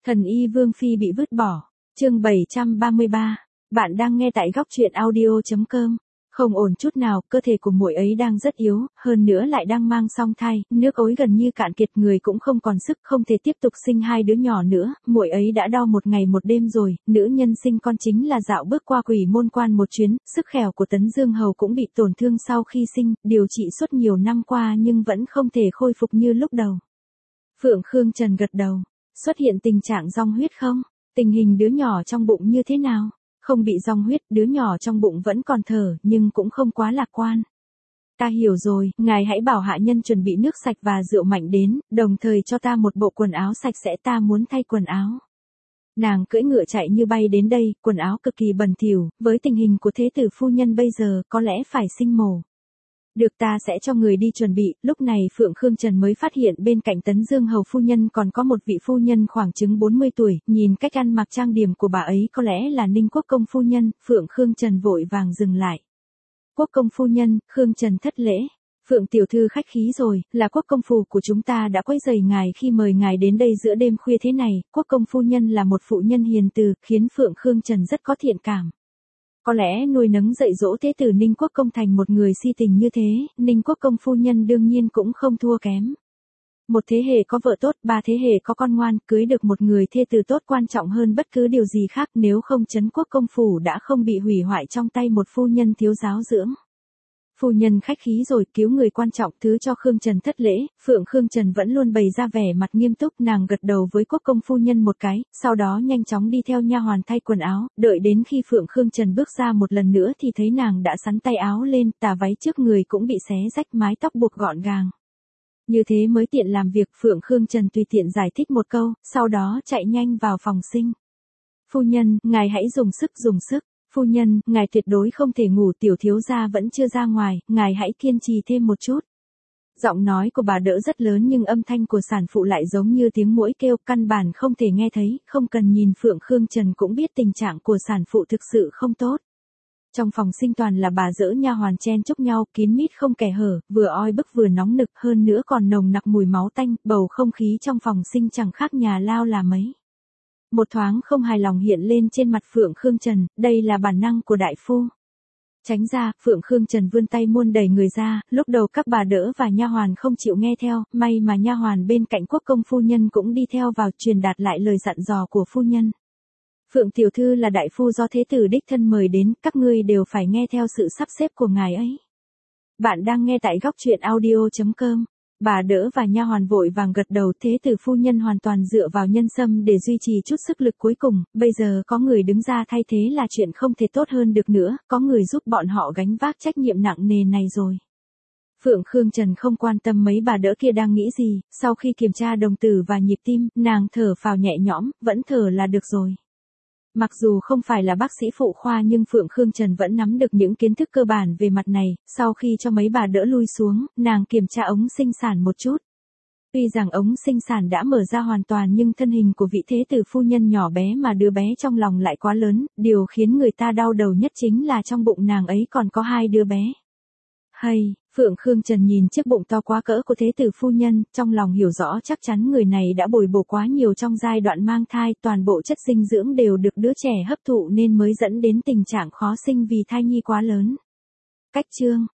Thần y Vương Phi bị vứt bỏ. Chương 733. Bạn đang nghe tại góc truyện audio.com. Không ổn chút nào, cơ thể của muội ấy đang rất yếu, hơn nữa lại đang mang song thai, nước ối gần như cạn kiệt, người cũng không còn sức, không thể tiếp tục sinh hai đứa nhỏ nữa, muội ấy đã đau một ngày một đêm rồi, nữ nhân sinh con chính là dạo bước qua quỷ môn quan một chuyến, sức khỏe của Tấn Dương Hầu cũng bị tổn thương sau khi sinh, điều trị suốt nhiều năm qua nhưng vẫn không thể khôi phục như lúc đầu. Phượng Khương Trần gật đầu, xuất hiện tình trạng dòng huyết không? Tình hình đứa nhỏ trong bụng như thế nào? Không bị dòng huyết, đứa nhỏ trong bụng vẫn còn thở, nhưng cũng không quá lạc quan. Ta hiểu rồi, ngài hãy bảo hạ nhân chuẩn bị nước sạch và rượu mạnh đến, đồng thời cho ta một bộ quần áo sạch sẽ, ta muốn thay quần áo. Nàng cưỡi ngựa chạy như bay đến đây, quần áo cực kỳ bẩn thỉu, với tình hình của thế tử phu nhân bây giờ, có lẽ phải sinh mổ. Được, ta sẽ cho người đi chuẩn bị. Lúc này Phượng Khương Trần mới phát hiện bên cạnh Tấn Dương Hầu phu nhân còn có một vị phu nhân khoảng chừng 40 tuổi, nhìn cách ăn mặc trang điểm của bà ấy có lẽ là Ninh Quốc công phu nhân. Phượng Khương Trần vội vàng dừng lại. Quốc công phu nhân, Khương Trần thất lễ. Phượng tiểu thư khách khí rồi, là quốc công phủ của chúng ta đã quấy rầy ngài khi mời ngài đến đây giữa đêm khuya thế này. Quốc công phu nhân là một phụ nhân hiền từ, khiến Phượng Khương Trần rất có thiện cảm. Có lẽ nuôi nấng dạy dỗ thế tử Ninh Quốc công thành một người si tình như thế, Ninh Quốc công phu nhân đương nhiên cũng không thua kém. Một thế hệ có vợ tốt, ba thế hệ có con ngoan, cưới được một người thê tử tốt quan trọng hơn bất cứ điều gì khác, nếu không Trấn Quốc công phủ đã không bị hủy hoại trong tay một phu nhân thiếu giáo dưỡng. Phu nhân khách khí rồi, cứu người quan trọng, thứ cho Khương Trần thất lễ. Phượng Khương Trần vẫn luôn bày ra vẻ mặt nghiêm túc, nàng gật đầu với quốc công phu nhân một cái, sau đó nhanh chóng đi theo nha hoàn thay quần áo, đợi đến khi Phượng Khương Trần bước ra một lần nữa thì thấy nàng đã sắn tay áo lên, tà váy trước người cũng bị xé rách, mái tóc buộc gọn gàng. Như thế mới tiện làm việc. Phượng Khương Trần tùy tiện giải thích một câu, sau đó chạy nhanh vào phòng sinh. Phu nhân, ngài hãy dùng sức. Phu nhân, ngài tuyệt đối không thể ngủ, tiểu thiếu gia vẫn chưa ra ngoài, ngài hãy kiên trì thêm một chút. Giọng nói của bà đỡ rất lớn nhưng âm thanh của sản phụ lại giống như tiếng muỗi kêu, căn bản không thể nghe thấy, không cần nhìn Phượng Khương Trần cũng biết tình trạng của sản phụ thực sự không tốt. Trong phòng sinh toàn là bà dỡ nha hoàn chen chúc nhau, kín mít không kẻ hở, vừa oi bức vừa nóng nực, hơn nữa còn nồng nặc mùi máu tanh, bầu không khí trong phòng sinh chẳng khác nhà lao là mấy. Một thoáng không hài lòng hiện lên trên mặt Phượng Khương Trần, đây là bản năng của đại phu. Tránh ra, Phượng Khương Trần vươn tay muôn đẩy người ra, lúc đầu các bà đỡ và nha hoàn không chịu nghe theo, may mà nha hoàn bên cạnh quốc công phu nhân cũng đi theo vào truyền đạt lại lời dặn dò của phu nhân. Phượng tiểu thư là đại phu do thế tử đích thân mời đến, các ngươi đều phải nghe theo sự sắp xếp của ngài ấy. Bạn đang nghe tại góc truyện audio.com. Bà đỡ và nha hoàn vội vàng gật đầu, thế tử phu nhân hoàn toàn dựa vào nhân sâm để duy trì chút sức lực cuối cùng, bây giờ có người đứng ra thay thế là chuyện không thể tốt hơn được nữa, có người giúp bọn họ gánh vác trách nhiệm nặng nề này rồi. Phượng Khương Trần không quan tâm mấy bà đỡ kia đang nghĩ gì, sau khi kiểm tra đồng tử và nhịp tim, nàng thở phào nhẹ nhõm, vẫn thở là được rồi. Mặc dù không phải là bác sĩ phụ khoa nhưng Phượng Khương Trần vẫn nắm được những kiến thức cơ bản về mặt này, sau khi cho mấy bà đỡ lui xuống, nàng kiểm tra ống sinh sản một chút. Tuy rằng ống sinh sản đã mở ra hoàn toàn nhưng thân hình của vị thế tử phu nhân nhỏ bé mà đứa bé trong lòng lại quá lớn, điều khiến người ta đau đầu nhất chính là trong bụng nàng ấy còn có hai đứa bé. Hay, Phượng Khương Trần nhìn chiếc bụng to quá cỡ của thế tử phu nhân, trong lòng hiểu rõ chắc chắn người này đã bồi bổ quá nhiều trong giai đoạn mang thai, toàn bộ chất dinh dưỡng đều được đứa trẻ hấp thụ nên mới dẫn đến tình trạng khó sinh vì thai nhi quá lớn. Cách chương